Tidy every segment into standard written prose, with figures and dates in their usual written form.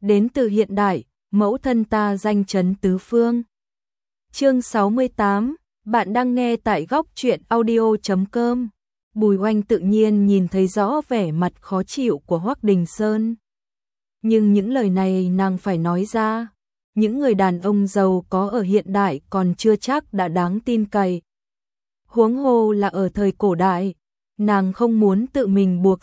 đến từ hiện đại, mẫu thân ta danh chấn tứ phương. Chương 68, bạn đang nghe tại góc truyện audio.com. Bùi Oanh tự nhiên nhìn thấy rõ vẻ mặt khó chịu của Hoắc Đình Sơn. Nhưng những lời này nàng phải nói ra, những người đàn ông giàu có ở hiện đại còn chưa chắc đã đáng tin cậy. Huống hồ là ở thời cổ đại, nàng không muốn tự mình buộc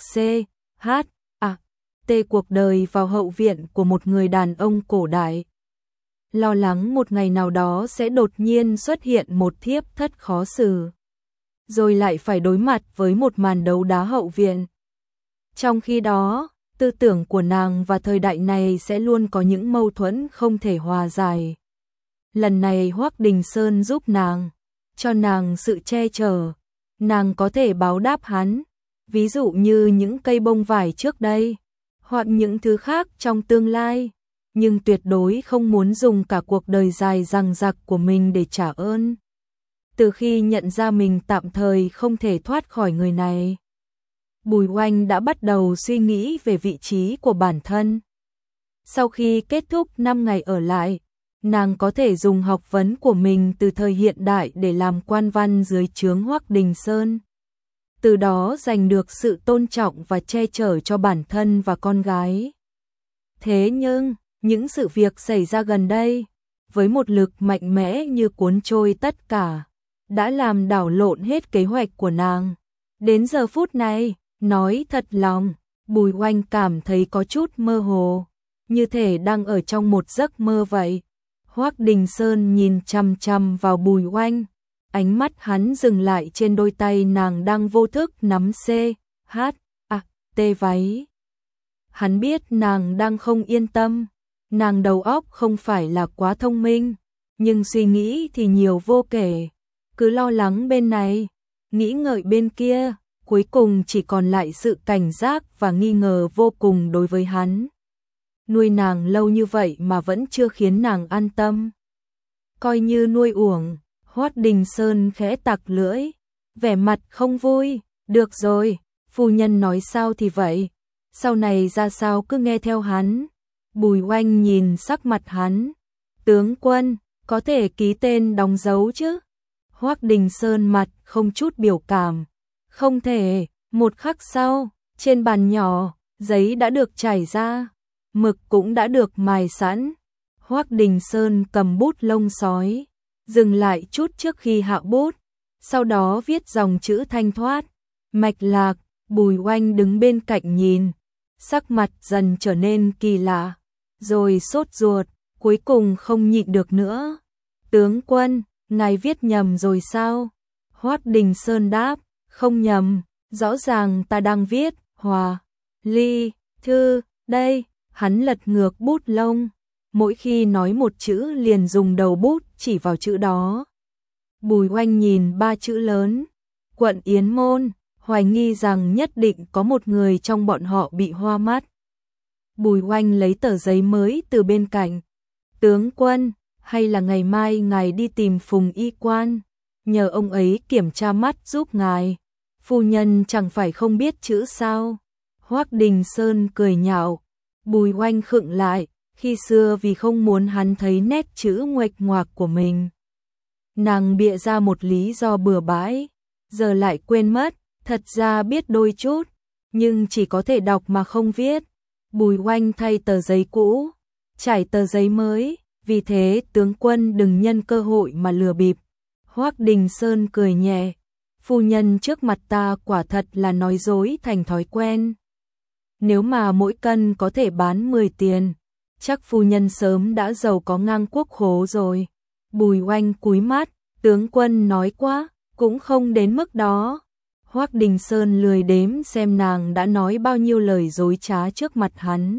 T cuộc đời vào hậu viện của một người đàn ông cổ đại. Lo lắng một ngày nào đó sẽ đột nhiên xuất hiện một thiếp thất khó xử, rồi lại phải đối mặt với một màn đấu đá hậu viện. Trong khi đó, tư tưởng của nàng và thời đại này sẽ luôn có những mâu thuẫn không thể hòa giải. Lần này Hoắc Đình Sơn giúp nàng, cho nàng sự che chở, nàng có thể báo đáp hắn, ví dụ như những cây bông vải trước đây, hoặc những thứ khác trong tương lai, nhưng tuyệt đối không muốn dùng cả cuộc đời dài dằng dặc của mình để trả ơn. Từ khi nhận ra mình tạm thời không thể thoát khỏi người này, Bùi Oanh đã bắt đầu suy nghĩ về vị trí của bản thân. Sau khi kết thúc 5 ngày ở lại, nàng có thể dùng học vấn của mình từ thời hiện đại để làm quan văn dưới trướng Hoắc Đình Sơn. Từ đó giành được sự tôn trọng và che chở cho bản thân và con gái. Thế nhưng, những sự việc xảy ra gần đây, với một lực mạnh mẽ như cuốn trôi tất cả, đã làm đảo lộn hết kế hoạch của nàng. Đến giờ phút này, nói thật lòng, Bùi Oanh cảm thấy có chút mơ hồ, như thể đang ở trong một giấc mơ vậy. Hoắc Đình Sơn nhìn chằm chằm vào Bùi Oanh, ánh mắt hắn dừng lại trên đôi tay nàng đang vô thức nắm T váy. Hắn biết nàng đang không yên tâm, nàng đầu óc không phải là quá thông minh, nhưng suy nghĩ thì nhiều vô kể, cứ lo lắng bên này, nghĩ ngợi bên kia, cuối cùng chỉ còn lại sự cảnh giác và nghi ngờ vô cùng đối với hắn. Nuôi nàng lâu như vậy mà vẫn chưa khiến nàng an tâm. Coi như nuôi uổng. Hoắc Đình Sơn khẽ tặc lưỡi, vẻ mặt không vui. Được rồi, phu nhân nói sao thì vậy, sau này ra sao cứ nghe theo hắn. Bùi Oanh nhìn sắc mặt hắn, tướng quân, có thể ký tên đóng dấu chứ? Hoắc Đình Sơn mặt không chút biểu cảm, không thể. Một khắc sau, trên bàn nhỏ, giấy đã được trải ra, mực cũng đã được mài sẵn. Hoắc Đình Sơn cầm bút lông sói, dừng lại chút trước khi hạ bút, sau đó viết dòng chữ thanh thoát, mạch lạc. Bùi Oanh đứng bên cạnh nhìn, sắc mặt dần trở nên kỳ lạ, rồi sốt ruột, cuối cùng không nhịn được nữa. Tướng quân, ngài viết nhầm rồi sao? Hoắc Đình Sơn đáp, không nhầm, rõ ràng ta đang viết Hòa Ly Thư đây. Hắn lật ngược bút lông, mỗi khi nói một chữ liền dùng đầu bút chỉ vào chữ đó. Bùi Oanh nhìn 3 chữ lớn, quận Yến Môn, hoài nghi rằng nhất định có một người trong bọn họ bị hoa mắt. Bùi Oanh lấy tờ giấy mới từ bên cạnh. Tướng quân, hay là ngày mai ngài đi tìm Phùng y quan, nhờ ông ấy kiểm tra mắt giúp ngài. Phu nhân chẳng phải không biết chữ sao? Hoắc Đình Sơn cười nhạo. Bùi Oanh khựng lại, khi xưa vì không muốn hắn thấy nét chữ nguệch ngoạc của mình, nàng bịa ra một lý do bừa bãi, giờ lại quên mất, thật ra biết đôi chút, nhưng chỉ có thể đọc mà không viết. Bùi Oanh thay tờ giấy cũ, trải tờ giấy mới, vì thế tướng quân đừng nhân cơ hội mà lừa bịp. Hoắc Đình Sơn cười nhẹ, phu nhân trước mặt ta quả thật là nói dối thành thói quen. Nếu mà mỗi cân có thể bán 10 tiền, chắc phu nhân sớm đã giàu có ngang quốc khố rồi. Bùi Oanh cúi mắt, tướng quân nói quá, cũng không đến mức đó. Hoắc Đình Sơn lười đếm xem nàng đã nói bao nhiêu lời dối trá trước mặt hắn.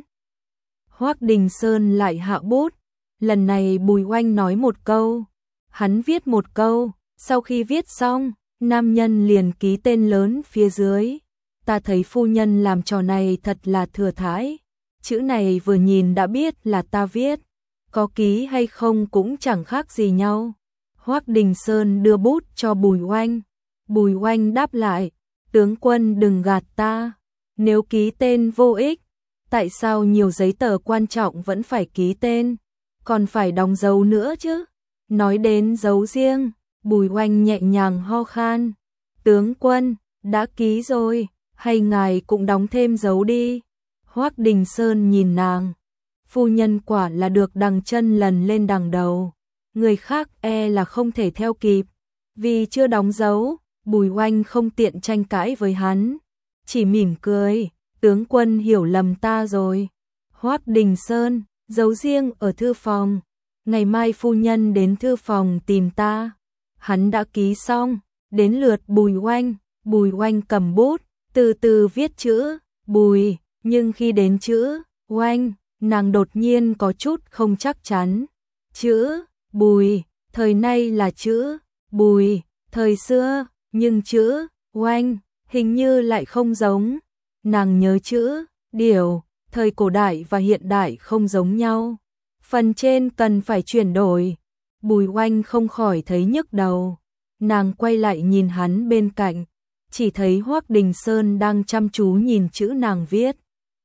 Hoắc Đình Sơn lại hạ bút, lần này Bùi Oanh nói một câu, hắn viết một câu, sau khi viết xong, nam nhân liền ký tên lớn phía dưới. Ta thấy phu nhân làm trò này thật là thừa thãi, chữ này vừa nhìn đã biết là ta viết, có ký hay không cũng chẳng khác gì nhau. Hoắc Đình Sơn đưa bút cho Bùi Oanh. Bùi Oanh đáp lại, tướng quân đừng gạt ta, nếu ký tên vô ích, Tại sao nhiều giấy tờ quan trọng vẫn phải ký tên, còn phải đóng dấu nữa chứ? Nói đến dấu riêng, Bùi Oanh nhẹ nhàng ho khan. Tướng quân, đã ký rồi, hay ngài cũng đóng thêm dấu đi. Hoắc Đình Sơn nhìn nàng. Phu nhân quả là được đằng chân lần lên đằng đầu. Người khác e là không thể theo kịp. Vì chưa đóng dấu, Bùi Oanh không tiện tranh cãi với hắn. Chỉ mỉm cười, tướng quân hiểu lầm ta rồi. Hoắc Đình Sơn, dấu riêng ở thư phòng. Ngày mai phu nhân đến thư phòng tìm ta. Hắn đã ký xong, đến lượt Bùi Oanh. Bùi Oanh cầm bút, từ từ viết chữ Bùi, nhưng khi đến chữ Oanh, nàng đột nhiên có chút không chắc chắn. Chữ Bùi, thời nay là chữ Bùi, thời xưa, nhưng chữ Oanh hình như lại không giống. Nàng nhớ chữ Điểu, thời cổ đại và hiện đại không giống nhau. Phần trên cần phải chuyển đổi. Bùi Oanh không khỏi thấy nhức đầu. Nàng quay lại nhìn hắn bên cạnh, chỉ thấy Hoắc Đình Sơn đang chăm chú nhìn chữ nàng viết.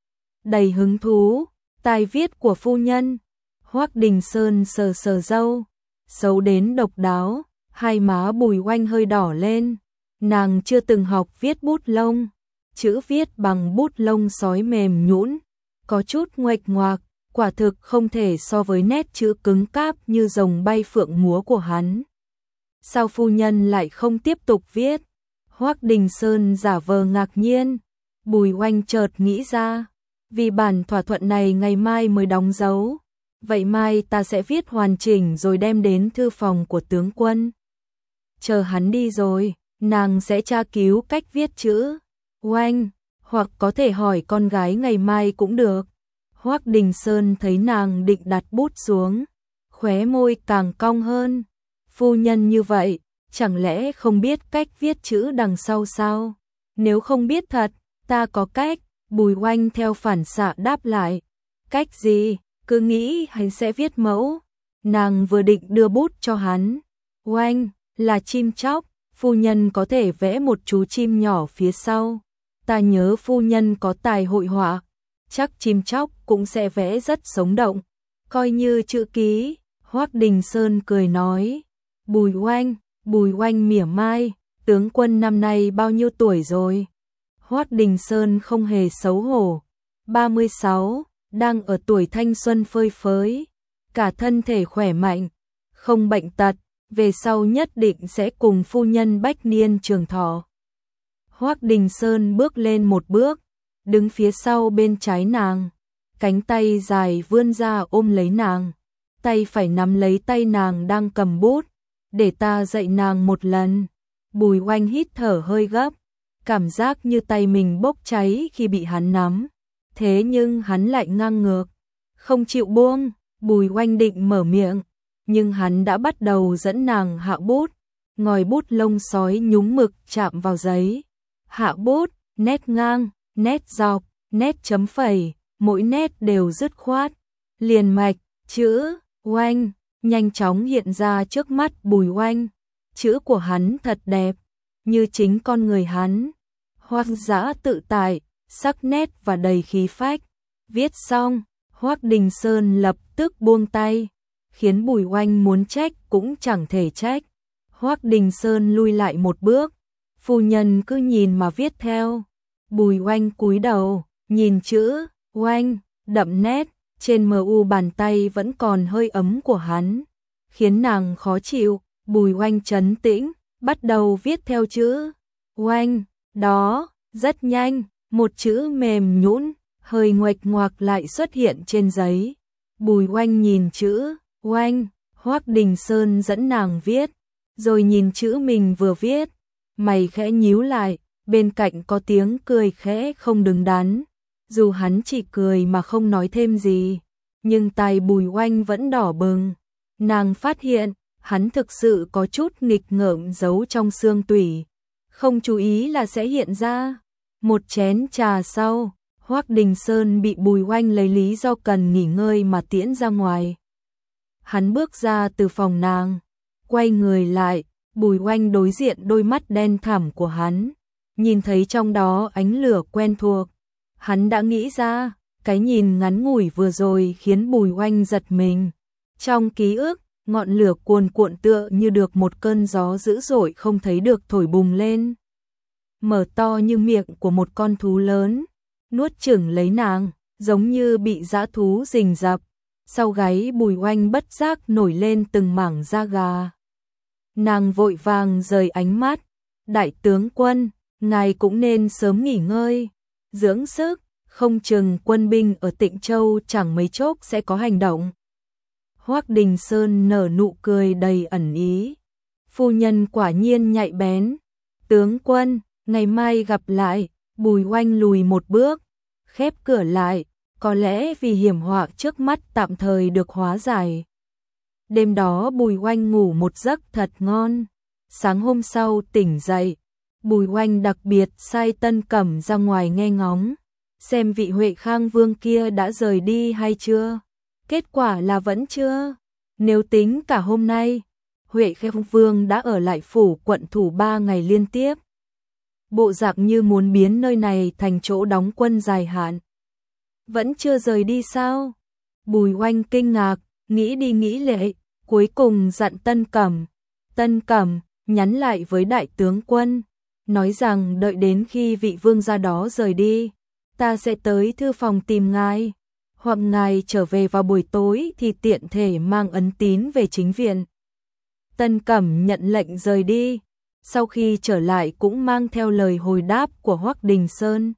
Đầy hứng thú, tài viết của phu nhân. Hoắc Đình Sơn sờ sờ râu, xấu đến độc đáo, hai má Bùi Oanh hơi đỏ lên. Nàng chưa từng học viết bút lông, chữ viết bằng bút lông sói mềm nhũn, có chút nguệch ngoạc, quả thực không thể so với nét chữ cứng cáp như rồng bay phượng múa của hắn. Sao phu nhân lại không tiếp tục viết? Hoắc Đình Sơn giả vờ ngạc nhiên. Bùi Oanh chợt nghĩ ra, vì bản thỏa thuận này ngày mai mới đóng dấu, vậy mai ta sẽ viết hoàn chỉnh rồi đem đến thư phòng của tướng quân. Chờ hắn đi rồi, nàng sẽ tra cứu cách viết chữ Oanh, hoặc có thể hỏi con gái ngày mai cũng được. Hoắc Đình Sơn thấy nàng định đặt bút xuống, khóe môi càng cong hơn. Phu nhân như vậy, chẳng lẽ không biết cách viết chữ đằng sau sao? Nếu không biết thật, ta có cách. Bùi Oanh theo phản xạ đáp lại. Cách gì? Cứ nghĩ hắn sẽ viết mẫu. Nàng vừa định đưa bút cho hắn. Oanh, là chim chóc, phu nhân có thể vẽ một chú chim nhỏ phía sau. Ta nhớ phu nhân có tài hội họa, chắc chim chóc cũng sẽ vẽ rất sống động. Coi như chữ ký. Hoắc Đình Sơn cười nói. Bùi Oanh mỉa mai, tướng quân năm nay bao nhiêu tuổi rồi? Hoắc Đình Sơn không hề xấu hổ. 36, đang ở tuổi thanh xuân phơi phới, cả thân thể khỏe mạnh, không bệnh tật, về sau nhất định sẽ cùng phu nhân bách niên trường thọ. Hoắc Đình Sơn bước lên một bước, đứng phía sau bên trái nàng, cánh tay dài vươn ra ôm lấy nàng, tay phải nắm lấy tay nàng đang cầm bút, để ta dạy nàng một lần. Bùi Oanh hít thở hơi gấp, cảm giác như tay mình bốc cháy khi bị hắn nắm, thế nhưng hắn lại ngang ngược, không chịu buông. Bùi Oanh định mở miệng, nhưng hắn đã bắt đầu dẫn nàng hạ bút, ngòi bút lông sói nhúng mực chạm vào giấy. Hạ bút, nét ngang, nét dọc, nét chấm phẩy, mỗi nét đều dứt khoát, liền mạch, chữ Oanh nhanh chóng hiện ra trước mắt Bùi Oanh. Chữ của hắn thật đẹp, như chính con người hắn, hoang dã tự tại, sắc nét và đầy khí phách. Viết xong, Hoắc Đình Sơn lập tức buông tay, khiến Bùi Oanh muốn trách cũng chẳng thể trách. Hoắc Đình Sơn lui lại một bước, phu nhân cứ nhìn mà viết theo. Bùi Oanh cúi đầu, nhìn chữ Oanh, đậm nét, trên mu bàn tay vẫn còn hơi ấm của hắn, khiến nàng khó chịu. Bùi Oanh trấn tĩnh, bắt đầu viết theo chữ Oanh, đó, rất nhanh, một chữ mềm nhũn, hơi nguệch ngoạc lại xuất hiện trên giấy. Bùi Oanh nhìn chữ Oanh, Hoắc Đình Sơn dẫn nàng viết, rồi nhìn chữ mình vừa viết, mày khẽ nhíu lại, bên cạnh có tiếng cười khẽ không đứng đắn. Dù hắn chỉ cười mà không nói thêm gì, nhưng tai Bùi Oanh vẫn đỏ bừng. Nàng phát hiện, hắn thực sự có chút nghịch ngợm giấu trong xương tủy, không chú ý là sẽ hiện ra. Một chén trà sau, Hoắc Đình Sơn bị Bùi Oanh lấy lý do cần nghỉ ngơi mà tiễn ra ngoài. Hắn bước ra từ phòng nàng, quay người lại, Bùi Oanh đối diện đôi mắt đen thẳm của hắn, nhìn thấy trong đó ánh lửa quen thuộc. Hắn đã nghĩ ra, Cái nhìn ngắn ngủi vừa rồi khiến Bùi Oanh giật mình. Trong ký ức, ngọn lửa cuồn cuộn tựa như được một cơn gió dữ dội không thấy được thổi bùng lên. Mở to như miệng của một con thú lớn, nuốt chửng lấy nàng, giống như bị dã thú rình rập. Sau gáy Bùi Oanh bất giác nổi lên từng mảng da gà. Nàng vội vàng rời ánh mắt. Đại tướng quân, ngài cũng nên sớm nghỉ ngơi, dưỡng sức, không chừng quân binh ở Tịnh Châu chẳng mấy chốc sẽ có hành động. Hoắc Đình Sơn nở nụ cười đầy ẩn ý. Phu nhân quả nhiên nhạy bén. Tướng quân, ngày mai gặp lại. Bùi Oanh lùi một bước, khép cửa lại, có lẽ vì hiểm họa trước mắt tạm thời được hóa giải. Đêm đó Bùi Oanh ngủ một giấc thật ngon. Sáng hôm sau tỉnh dậy, Bùi Oanh đặc biệt sai Tân Cẩm ra ngoài nghe ngóng, xem vị Huệ Khang Vương kia đã rời đi hay chưa. Kết quả là vẫn chưa. Nếu tính cả hôm nay, Huệ Khang Vương đã ở lại phủ quận thủ 3 ngày liên tiếp. Bộ dạng như muốn biến nơi này thành chỗ đóng quân dài hạn. Vẫn chưa rời đi sao? Bùi Oanh kinh ngạc, nghĩ đi nghĩ lại, cuối cùng dặn Tân Cẩm. Tân Cẩm nhắn lại với đại tướng quân, nói rằng đợi đến khi vị vương gia đó rời đi, ta sẽ tới thư phòng tìm ngài, hoặc ngài trở về vào buổi tối thì tiện thể mang ấn tín về chính viện. Tân Cẩm nhận lệnh rời đi, sau khi trở lại cũng mang theo lời hồi đáp của Hoắc Đình Sơn.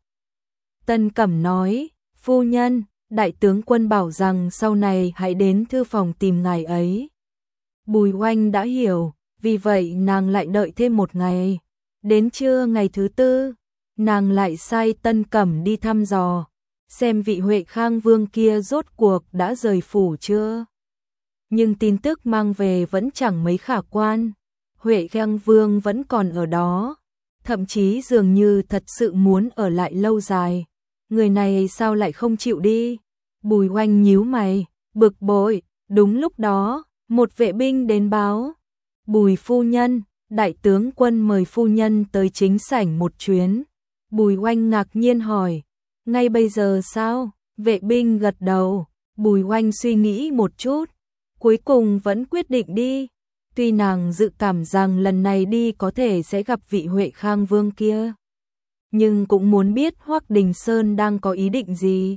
Tân Cẩm nói, phu nhân, đại tướng quân bảo rằng sau này hãy đến thư phòng tìm ngài ấy. Bùi Oanh đã hiểu, vì vậy nàng lại đợi thêm một ngày. Đến trưa ngày thứ tư, nàng lại sai Tân Cẩm đi thăm dò, xem vị Huệ Khang Vương kia rốt cuộc đã rời phủ chưa. Nhưng tin tức mang về vẫn chẳng mấy khả quan. Huệ Khang Vương vẫn còn ở đó, thậm chí dường như thật sự muốn ở lại lâu dài. Người này sao lại không chịu đi? Bùi Oanh nhíu mày, bực bội. Đúng lúc đó, một vệ binh đến báo. Bùi phu nhân, đại tướng quân mời phu nhân tới chính sảnh một chuyến. Bùi Oanh ngạc nhiên hỏi, ngay bây giờ sao? Vệ binh gật đầu. Bùi Oanh suy nghĩ một chút, cuối cùng vẫn quyết định đi. Tuy nàng dự cảm rằng lần này đi có thể sẽ gặp vị Huệ Khang Vương kia, nhưng cũng muốn biết Hoắc Đình Sơn đang có ý định gì.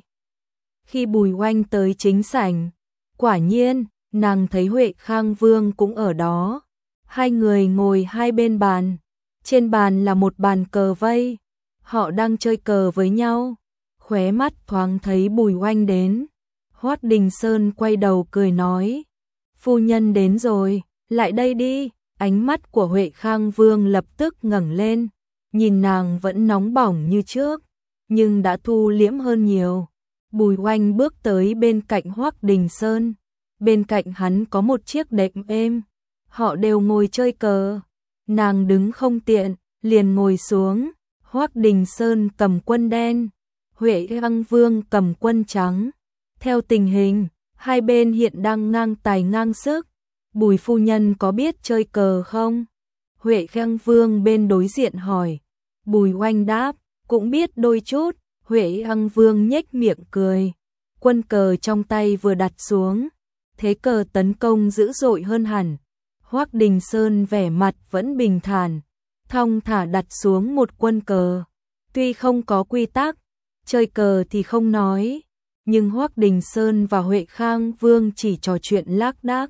Khi Bùi Oanh tới chính sảnh, quả nhiên, nàng thấy Huệ Khang Vương cũng ở đó. Hai người ngồi hai bên bàn, trên bàn là một bàn cờ vây, họ đang chơi cờ với nhau. Khóe mắt thoáng thấy Bùi Oanh đến, Hoắc Đình Sơn quay đầu cười nói, phu nhân đến rồi, lại đây đi. Ánh mắt của Huệ Khang Vương lập tức ngẩng lên, nhìn nàng vẫn nóng bỏng như trước, nhưng đã thu liễm hơn nhiều. Bùi Oanh bước tới bên cạnh Hoắc Đình Sơn, bên cạnh hắn có một chiếc đệm êm, họ đều ngồi chơi cờ. Nàng đứng không tiện, liền ngồi xuống. Hoắc Đình Sơn cầm quân đen, Huệ Khang Vương cầm quân trắng. Theo tình hình, hai bên hiện đang ngang tài ngang sức. Bùi phu nhân có biết chơi cờ không? Huệ Khang Vương bên đối diện hỏi. Bùi Oanh đáp, cũng biết đôi chút. Huệ Khang Vương nhếch miệng cười. Quân cờ trong tay vừa đặt xuống, thế cờ tấn công dữ dội hơn hẳn. Hoắc Đình Sơn vẻ mặt vẫn bình thản, thong thả đặt xuống một quân cờ. Tuy không có quy tắc, chơi cờ thì không nói, nhưng Hoắc Đình Sơn và Huệ Khang Vương chỉ trò chuyện lác đác.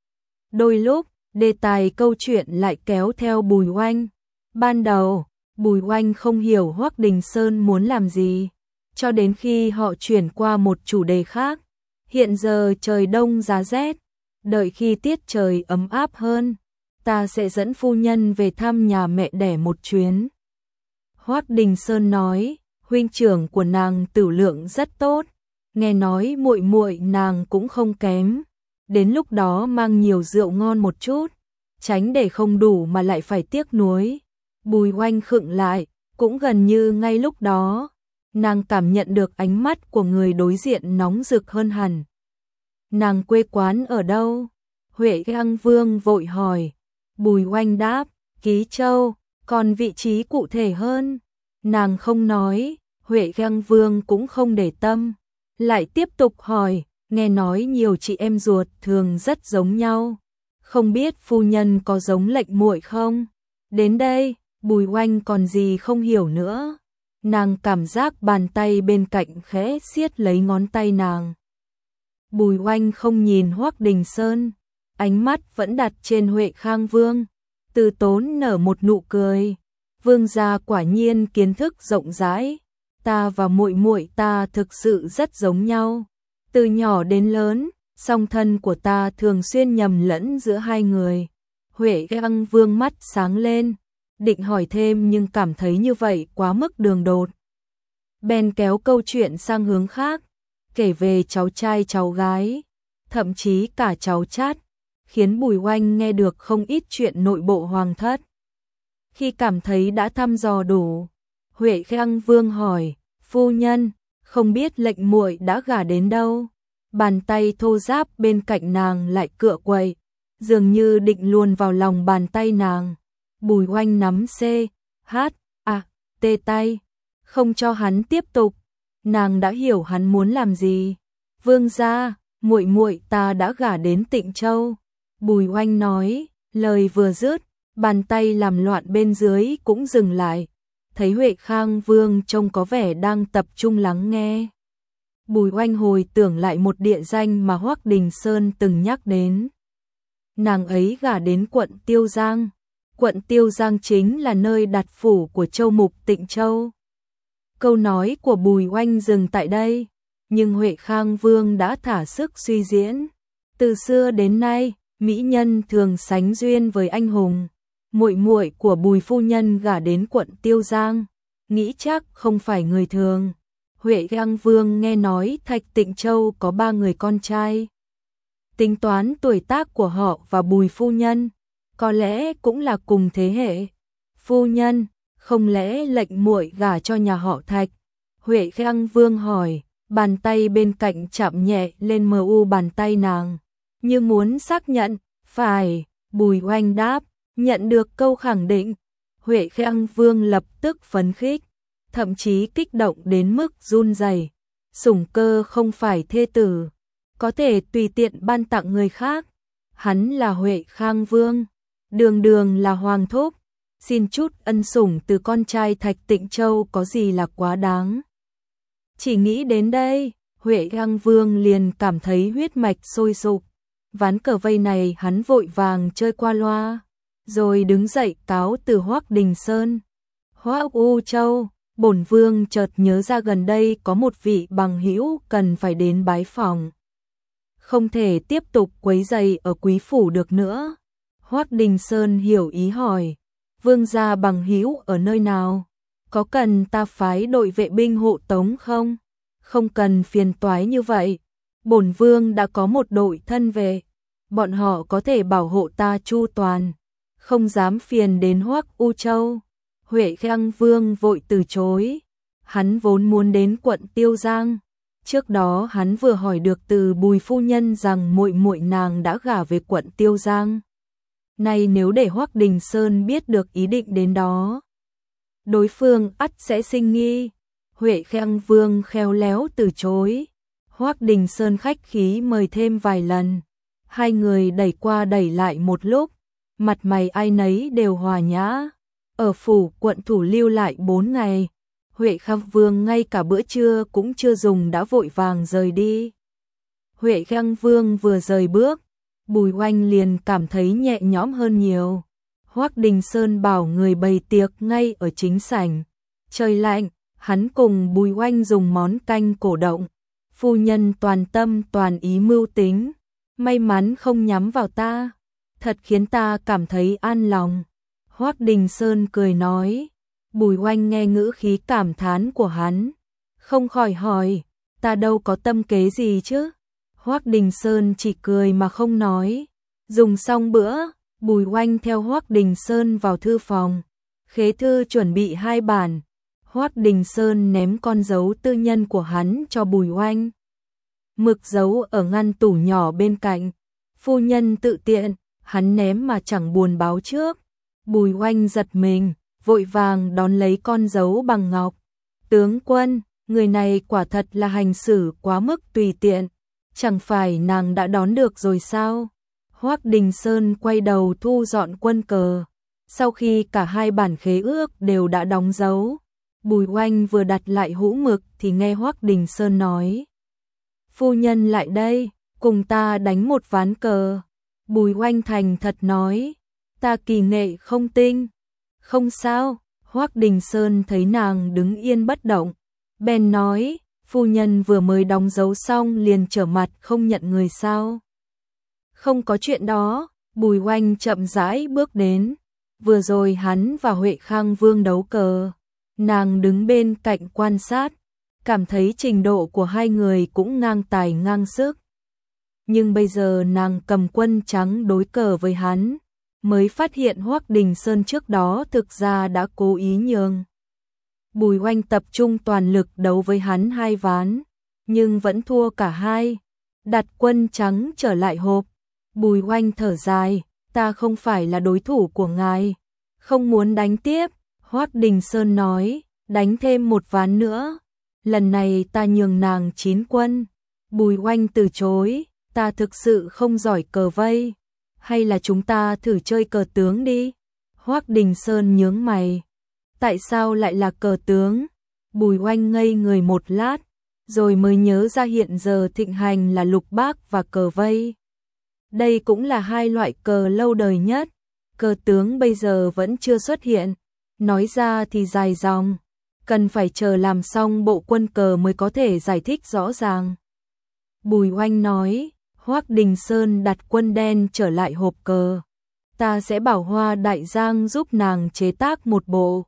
Đôi lúc, đề tài câu chuyện lại kéo theo Bùi Oanh. Ban đầu, Bùi Oanh không hiểu Hoắc Đình Sơn muốn làm gì, cho đến khi họ chuyển qua một chủ đề khác. Hiện giờ trời đông giá rét, đợi khi tiết trời ấm áp hơn, ta sẽ dẫn phu nhân về thăm nhà mẹ đẻ một chuyến. Hoắc Đình Sơn nói, huynh trưởng của nàng Tử Lượng rất tốt, nghe nói muội muội nàng cũng không kém. Đến lúc đó mang nhiều rượu ngon một chút, tránh để không đủ mà lại phải tiếc nuối. Bùi Oanh khựng lại, cũng gần như ngay lúc đó, nàng cảm nhận được ánh mắt của người đối diện nóng rực hơn hẳn. Nàng quê quán ở đâu? Huệ Khang Vương vội hỏi. Bùi Oanh đáp, Ký Châu, còn vị trí cụ thể hơn, nàng không nói. Huệ Khang Vương cũng không để tâm, Lại tiếp tục hỏi, nghe nói nhiều chị em ruột thường rất giống nhau. Không biết phu nhân có giống lệnh muội không? Đến đây, Bùi Oanh còn gì không hiểu nữa. Nàng cảm giác bàn tay bên cạnh khẽ siết lấy ngón tay nàng. Bùi Oanh không nhìn Hoắc Đình Sơn, ánh mắt vẫn đặt trên Huệ Khang Vương. Từ Tốn nở một nụ cười. Vương gia quả nhiên kiến thức rộng rãi. Ta và muội muội ta thực sự rất giống nhau. Từ nhỏ đến lớn, song thân của ta thường xuyên nhầm lẫn giữa hai người. Huệ Khang Vương mắt sáng lên, định hỏi thêm nhưng cảm thấy như vậy quá mức đường đột. Bèn kéo câu chuyện sang hướng khác, kể về cháu trai cháu gái, thậm chí cả cháu chát, khiến Bùi Oanh nghe được không ít chuyện nội bộ hoàng thất. Khi cảm thấy đã thăm dò đủ, Huệ Khang Vương hỏi, phu nhân, không biết lệnh muội đã gả đến đâu? Bàn tay thô ráp bên cạnh nàng lại cựa quậy, dường như định luồn vào lòng bàn tay nàng. Bùi Oanh nắm tê tay, không cho hắn tiếp tục. Nàng đã hiểu hắn muốn làm gì. Vương gia, muội muội ta đã gả đến Tịnh Châu. Bùi Oanh nói, lời vừa dứt, bàn tay làm loạn bên dưới cũng dừng lại. Thấy Huệ Khang Vương trông có vẻ đang tập trung lắng nghe. Bùi Oanh hồi tưởng lại một địa danh mà Hoắc Đình Sơn từng nhắc đến. Nàng ấy gả đến quận Tiêu Giang. Quận Tiêu Giang chính là nơi đặt phủ của châu mục Tịnh Châu. Câu nói của Bùi Oanh dừng tại đây, nhưng Huệ Khang Vương đã thả sức suy diễn. Từ xưa đến nay, mỹ nhân thường sánh duyên với anh hùng. Muội muội của Bùi phu nhân gả đến quận Tiêu Giang, nghĩ chắc không phải người thường. Huệ Khang Vương nghe nói Thạch Tịnh Châu có 3 người con trai. Tính toán tuổi tác của họ và Bùi phu nhân, có lẽ cũng là cùng thế hệ. Phu nhân, không lẽ lệnh muội gả cho nhà họ Thạch? Huệ Khang Vương hỏi, bàn tay bên cạnh chạm nhẹ lên bàn tay nàng, như muốn xác nhận. Phải, Bùi Oanh đáp, nhận được câu khẳng định. Huệ Khang Vương lập tức phấn khích, thậm chí kích động đến mức run rẩy. Sủng Cơ không phải thê tử, có thể tùy tiện ban tặng người khác. Hắn là Huệ Khang Vương, đường đường là hoàng thúc, xin chút ân sủng từ con trai Thạch Tịnh Châu có gì là quá đáng. Chỉ nghĩ đến đây, Huệ Khang Vương liền cảm thấy huyết mạch sôi sục. Ván cờ vây này hắn vội vàng chơi qua loa, rồi đứng dậy cáo từ Hoắc Đình Sơn. Hoắc U Châu, bổn vương chợt nhớ ra gần đây có một vị bằng hữu cần phải đến bái phỏng. Không thể tiếp tục quấy rầy ở quý phủ được nữa. Hoắc Đình Sơn hiểu ý hỏi, vương gia bằng hữu ở nơi nào? Có cần ta phái đội vệ binh hộ tống không? Không cần phiền toái như vậy. Bổn vương đã có một đội thân vệ, bọn họ có thể bảo hộ ta chu toàn, không dám phiền đến Hoắc U Châu. Huệ Khang Vương vội từ chối, hắn vốn muốn đến quận Tiêu Giang. Trước đó hắn vừa hỏi được từ Bùi phu nhân rằng muội muội nàng đã gả về quận Tiêu Giang. Nay nếu để Hoắc Đình Sơn biết được ý định đến đó, đối phương ắt sẽ sinh nghi. Huệ Khang Vương khéo léo từ chối. Hoắc Đình Sơn khách khí mời thêm vài lần. Hai người đẩy qua đẩy lại một lúc, mặt mày ai nấy đều hòa nhã. Ở phủ quận thủ lưu lại 4 ngày, Huệ Khang Vương ngay cả bữa trưa cũng chưa dùng đã vội vàng rời đi. Huệ Khang Vương vừa rời bước, Bùi Oanh liền cảm thấy nhẹ nhõm hơn nhiều. Hoắc Đình Sơn bảo người bày tiệc ngay ở chính sảnh. Trời lạnh, hắn cùng Bùi Oanh dùng món canh cổ động. Phu nhân toàn tâm toàn ý mưu tính, may mắn không nhắm vào ta, thật khiến ta cảm thấy an lòng. Hoắc Đình Sơn cười nói. Bùi Oanh nghe ngữ khí cảm thán của hắn, không khỏi hỏi, ta đâu có tâm kế gì chứ? Hoắc Đình Sơn chỉ cười mà không nói. Dùng xong bữa, Bùi Oanh theo Hoắc Đình Sơn vào thư phòng. Khế thư chuẩn bị 2 bản. Hoắc Đình Sơn ném con dấu tư nhân của hắn cho Bùi Oanh. Mực dấu ở ngăn tủ nhỏ bên cạnh. Phu nhân tự tiện, hắn ném mà chẳng buồn báo trước. Bùi Oanh giật mình, vội vàng đón lấy con dấu bằng ngọc. Tướng quân, người này quả thật là hành xử quá mức tùy tiện, chẳng phải nàng đã đón được rồi sao? Hoắc Đình Sơn quay đầu thu dọn quân cờ. Sau khi cả hai bản khế ước đều đã đóng dấu, Bùi Oanh vừa đặt lại hũ mực thì nghe Hoắc Đình Sơn nói: "Phu nhân lại đây, cùng ta đánh một ván cờ." Bùi Oanh thành thật nói: "Ta kỳ nghệ không tinh." "Không sao." Hoắc Đình Sơn thấy nàng đứng yên bất động, bèn nói: "Phu nhân vừa mới đóng dấu xong liền trở mặt không nhận người sao?" "Không có chuyện đó." Bùi Oanh chậm rãi bước đến. Vừa rồi hắn và Huệ Khang Vương đấu cờ, nàng đứng bên cạnh quan sát, cảm thấy trình độ của hai người cũng ngang tài ngang sức. Nhưng bây giờ nàng cầm quân trắng đối cờ với hắn, mới phát hiện Hoắc Đình Sơn trước đó thực ra đã cố ý nhường. Bùi Oanh tập trung toàn lực đấu với hắn hai ván, nhưng vẫn thua cả hai, đặt quân trắng trở lại hộp. Bùi Oanh thở dài: "Ta không phải là đối thủ của ngài, không muốn đánh tiếp." Hoắc Đình Sơn nói: "Đánh thêm một ván nữa, lần này ta nhường nàng 9 quân." Bùi Oanh từ chối: "Ta thực sự không giỏi cờ vây, hay là chúng ta thử chơi cờ tướng đi?" Hoắc Đình Sơn nhướng mày: "Tại sao lại là cờ tướng?" Bùi Oanh ngây người một lát, rồi mới nhớ ra hiện giờ thịnh hành là lục bát và cờ vây. Đây cũng là hai loại cờ lâu đời nhất, cờ tướng bây giờ vẫn chưa xuất hiện. Nói ra thì dài dòng, cần phải chờ làm xong bộ quân cờ mới có thể giải thích rõ ràng. Bùi Oanh nói: "Hoắc Đình Sơn đặt quân đen trở lại hộp cờ, ta sẽ bảo Hoa Đại Giang giúp nàng chế tác một bộ.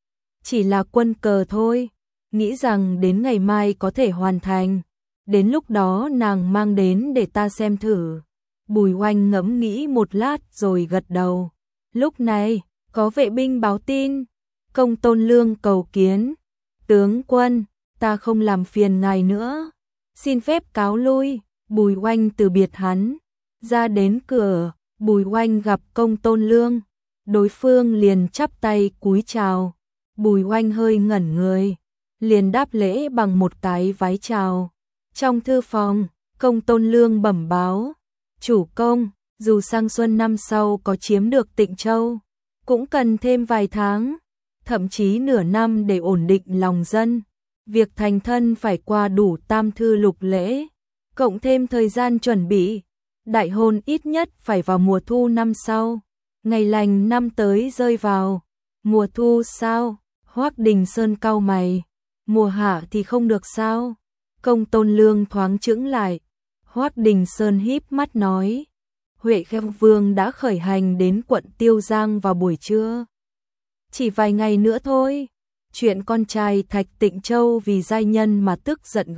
Chỉ là quân cờ thôi, nghĩ rằng đến ngày mai có thể hoàn thành, đến lúc đó nàng mang đến để ta xem thử." Bùi Oanh ngẫm nghĩ một lát rồi gật đầu. Lúc này, có vệ binh báo tin: "Công Tôn Lương cầu kiến." "Tướng quân, ta không làm phiền ngài nữa, xin phép cáo lui." Bùi Oanh từ biệt hắn, ra đến cửa, Bùi Oanh gặp Công Tôn Lương, đối phương liền chắp tay cúi chào. Bùi Oanh hơi ngẩn người, liền đáp lễ bằng một cái vái chào. Trong thư phòng, Công Tôn Lương bẩm báo: "Chủ công, dù sang xuân năm sau có chiếm được Tịnh Châu, cũng cần thêm vài tháng, thậm chí nửa năm để ổn định lòng dân. Việc thành thân phải qua đủ tam thư lục lễ, cộng thêm thời gian chuẩn bị. Đại hôn ít nhất phải vào mùa thu năm sau, ngày lành năm tới rơi vào mùa thu sao?" Hoắc Đình Sơn cau mày: "Mùa hạ thì không được sao?" Công Tôn Lương thoáng chững lại. Hoắc Đình Sơn híp mắt nói: "Huệ Khang Vương đã khởi hành đến quận Tiêu Giang vào buổi trưa. Chỉ vài ngày nữa thôi." Chuyện con trai Thạch Tịnh Châu vì giai nhân mà tức giận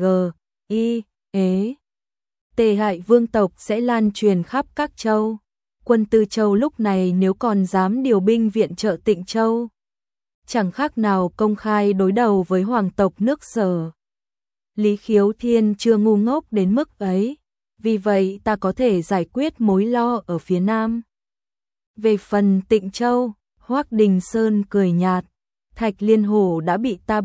tề hại vương tộc sẽ lan truyền khắp các châu. Quân Tư Châu lúc này nếu còn dám điều binh viện trợ Tịnh Châu, chẳng khác nào công khai đối đầu với hoàng tộc nước Sở. Lý Khiếu Thiên chưa ngu ngốc đến mức ấy, vì vậy ta có thể giải quyết mối lo ở phía Nam. Về phần Tịnh Châu, Hoắc Đình Sơn cười nhạt: "Thạch Liên Hổ đã bị ta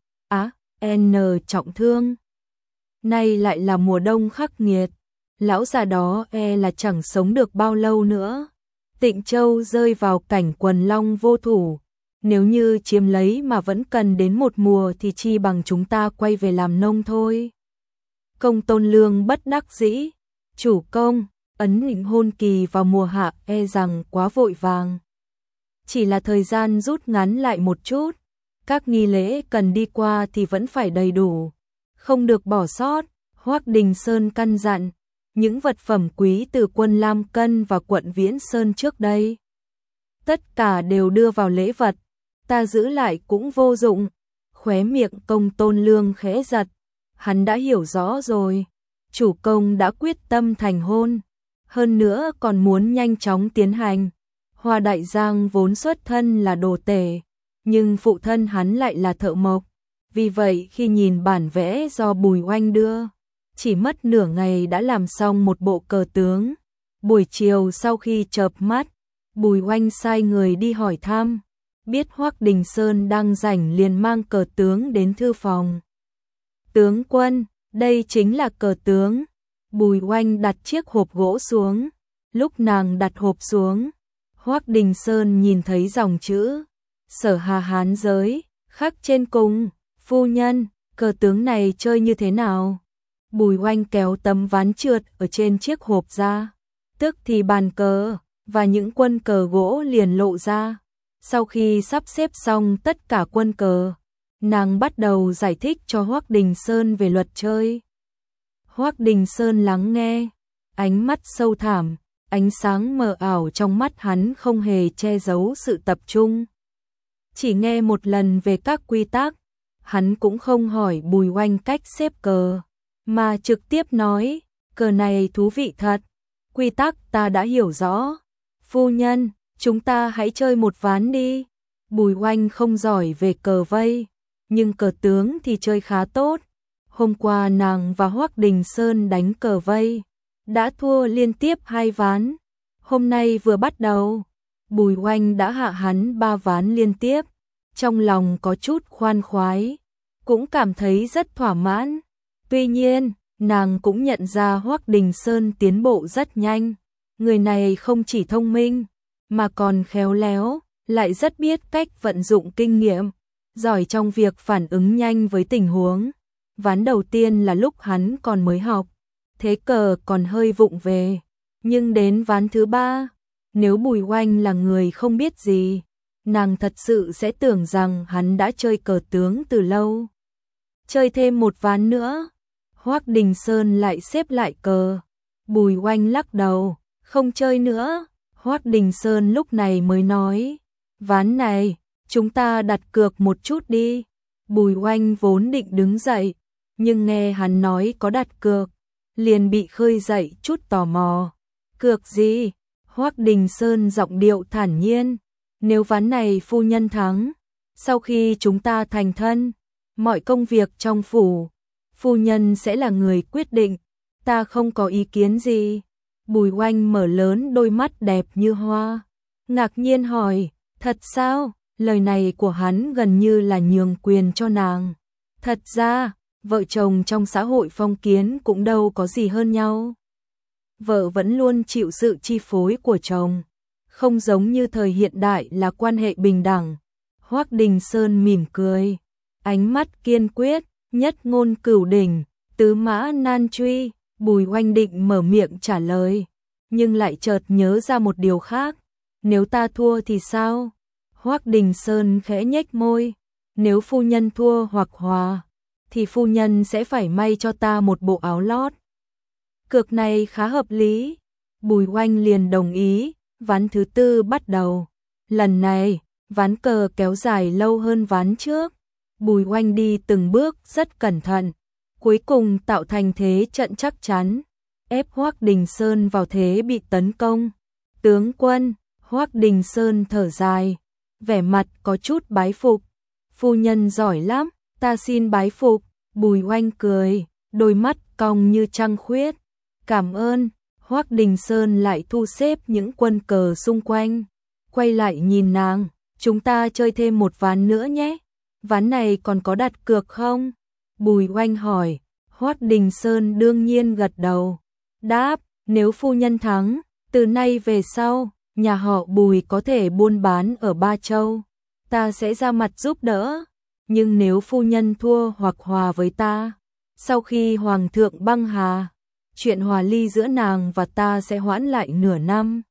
trọng thương. Nay lại là mùa đông khắc nghiệt, lão già đó là chẳng sống được bao lâu nữa. Tịnh Châu rơi vào cảnh quần long vô thủ, nếu như chiếm lấy mà vẫn cần đến một mùa thì chi bằng chúng ta quay về làm nông thôi." Công Tôn Lương bất đắc dĩ: "Chủ công, ấn định hôn kỳ vào mùa hạ rằng quá vội vàng. Chỉ là thời gian rút ngắn lại một chút, các nghi lễ cần đi qua thì vẫn phải đầy đủ, không được bỏ sót." Hoắc Đình Sơn căn dặn: "Những vật phẩm quý từ quân Lam Cân và quận Viễn Sơn trước đây, tất cả đều đưa vào lễ vật, ta giữ lại cũng vô dụng." Khóe miệng Công Tôn Lương khẽ giật, hắn đã hiểu rõ rồi, chủ công đã quyết tâm thành hôn, hơn nữa còn muốn nhanh chóng tiến hành. Hoa Đại Giang vốn xuất thân là đồ tể, nhưng phụ thân hắn lại là thợ mộc, vì vậy khi nhìn bản vẽ do Bùi Oanh đưa, chỉ mất nửa ngày đã làm xong một bộ cờ tướng. Buổi chiều sau khi chợp mắt, Bùi Oanh sai người đi hỏi thăm, biết Hoắc Đình Sơn đang rảnh liền mang cờ tướng đến thư phòng. Tướng quân, đây chính là cờ tướng. Bùi Oanh đặt chiếc hộp gỗ xuống. Lúc nàng đặt hộp xuống, Hoắc Đình Sơn nhìn thấy dòng chữ Sở Hà Hán Giới khắc trên cùng. Phu nhân, cờ tướng này chơi như thế nào? Bùi Oanh kéo tấm ván trượt ở trên chiếc hộp ra. Tức thì bàn cờ và những quân cờ gỗ liền lộ ra. Sau khi sắp xếp xong tất cả quân cờ, nàng bắt đầu giải thích cho Hoắc Đình Sơn về luật chơi. Hoắc Đình Sơn lắng nghe, ánh mắt sâu thẳm, ánh sáng mờ ảo trong mắt hắn không hề che giấu sự tập trung. Chỉ nghe một lần về các quy tắc, hắn cũng không hỏi Bùi Oanh cách xếp cờ, mà trực tiếp nói, cờ này thú vị thật, quy tắc ta đã hiểu rõ. Phu nhân, chúng ta hãy chơi một ván đi. Bùi Oanh không giỏi về cờ vây, nhưng cờ tướng thì chơi khá tốt. Hôm qua nàng và Hoắc Đình Sơn đánh cờ vây, đã thua liên tiếp 2 ván. Hôm nay vừa bắt đầu, Bùi Oanh đã hạ hắn 3 ván liên tiếp. Trong lòng có chút khoan khoái, cũng cảm thấy rất thỏa mãn. Tuy nhiên, nàng cũng nhận ra Hoắc Đình Sơn tiến bộ rất nhanh. Người này không chỉ thông minh, mà còn khéo léo, lại rất biết cách vận dụng kinh nghiệm, giỏi trong việc phản ứng nhanh với tình huống. Ván đầu tiên là lúc hắn còn mới học, thế cờ còn hơi vụng về, nhưng đến ván thứ 3, nếu Bùi Oanh là người không biết gì, nàng thật sự sẽ tưởng rằng hắn đã chơi cờ tướng từ lâu. Chơi thêm một ván nữa, Hoắc Đình Sơn lại xếp lại cờ. Bùi Oanh lắc đầu, không chơi nữa. Hoắc Đình Sơn lúc này mới nói, ván này, chúng ta đặt cược một chút đi. Bùi Oanh vốn định đứng dậy, nhưng nghe hắn nói có đặt cược, liền bị khơi dậy chút tò mò. Cược gì? Hoắc Đình Sơn giọng điệu thản nhiên, nếu ván này phu nhân thắng, sau khi chúng ta thành thân, mọi công việc trong phủ, phu nhân sẽ là người quyết định, ta không có ý kiến gì. Bùi Oanh mở lớn đôi mắt đẹp như hoa, ngạc nhiên hỏi, thật sao? Lời này của hắn gần như là nhường quyền cho nàng. Thật ra, vợ chồng trong xã hội phong kiến cũng đâu có gì hơn nhau. Vợ vẫn luôn chịu sự chi phối của chồng, không giống như thời hiện đại là quan hệ bình đẳng. Hoắc Đình Sơn mỉm cười, ánh mắt kiên quyết, nhất ngôn cửu đỉnh, tứ mã nan truy. Bùi Oanh định mở miệng trả lời, nhưng lại chợt nhớ ra một điều khác. Nếu ta thua thì sao? Hoắc Đình Sơn khẽ nhếch môi, nếu phu nhân thua hoặc hòa, thì phu nhân sẽ phải may cho ta một bộ áo lót. Cược này khá hợp lý. Bùi Oanh liền đồng ý. Ván thứ 4 bắt đầu. Lần này, ván cờ kéo dài lâu hơn ván trước. Bùi Oanh đi từng bước rất cẩn thận, cuối cùng tạo thành thế trận chắc chắn, ép Hoắc Đình Sơn vào thế bị tấn công. Tướng quân, Hoắc Đình Sơn thở dài, vẻ mặt có chút bái phục. Phu nhân giỏi lắm, ta xin bái phục. Bùi Oanh cười, đôi mắt cong như trăng khuyết. Cảm ơn. Hoắc Đình Sơn lại thu xếp những quân cờ xung quanh, quay lại nhìn nàng, chúng ta chơi thêm một ván nữa nhé. Ván này còn có đặt cược không? Bùi Oanh hỏi. Hoắc Đình Sơn đương nhiên gật đầu, đáp, nếu phu nhân thắng, từ nay về sau, nhà họ Bùi có thể buôn bán ở Ba Châu, ta sẽ ra mặt giúp đỡ. Nhưng nếu phu nhân thua hoặc hòa với ta, sau khi Hoàng thượng băng hà, chuyện hòa ly giữa nàng và ta sẽ hoãn lại nửa năm.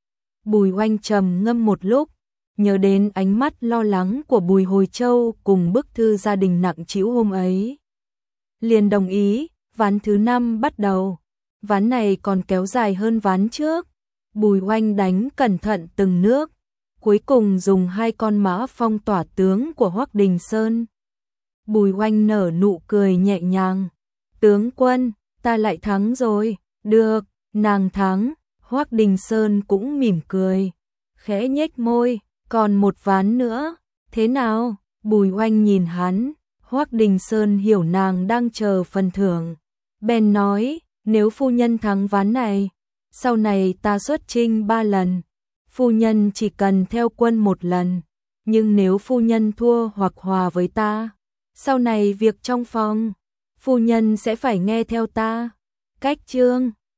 Bùi Oanh trầm ngâm một lúc, nhớ đến ánh mắt lo lắng của Bùi Hồi Châu cùng bức thư gia đình nặng trĩu hôm ấy, liền đồng ý. Ván thứ 5 bắt đầu. Ván này còn kéo dài hơn ván trước. Bùi Oanh đánh cẩn thận từng nước, cuối cùng dùng 2 con mã phong tỏa tướng của Hoắc Đình Sơn. Bùi Oanh nở nụ cười nhẹ nhàng, tướng quân, ta lại thắng rồi. Được, nàng thắng. Hoắc Đình Sơn cũng mỉm cười, khẽ nhếch môi, còn một ván nữa, thế nào? Bùi Oanh nhìn hắn, Hoắc Đình Sơn hiểu nàng đang chờ phần thưởng, bèn nói, nếu phu nhân thắng ván này, sau này ta xuất chinh 3 lần, phu nhân chỉ cần theo quân 1 lần, nhưng nếu phu nhân thua hoặc hòa với ta, sau này việc trong phòng, Phu nhân sẽ phải nghe theo ta. Cách chương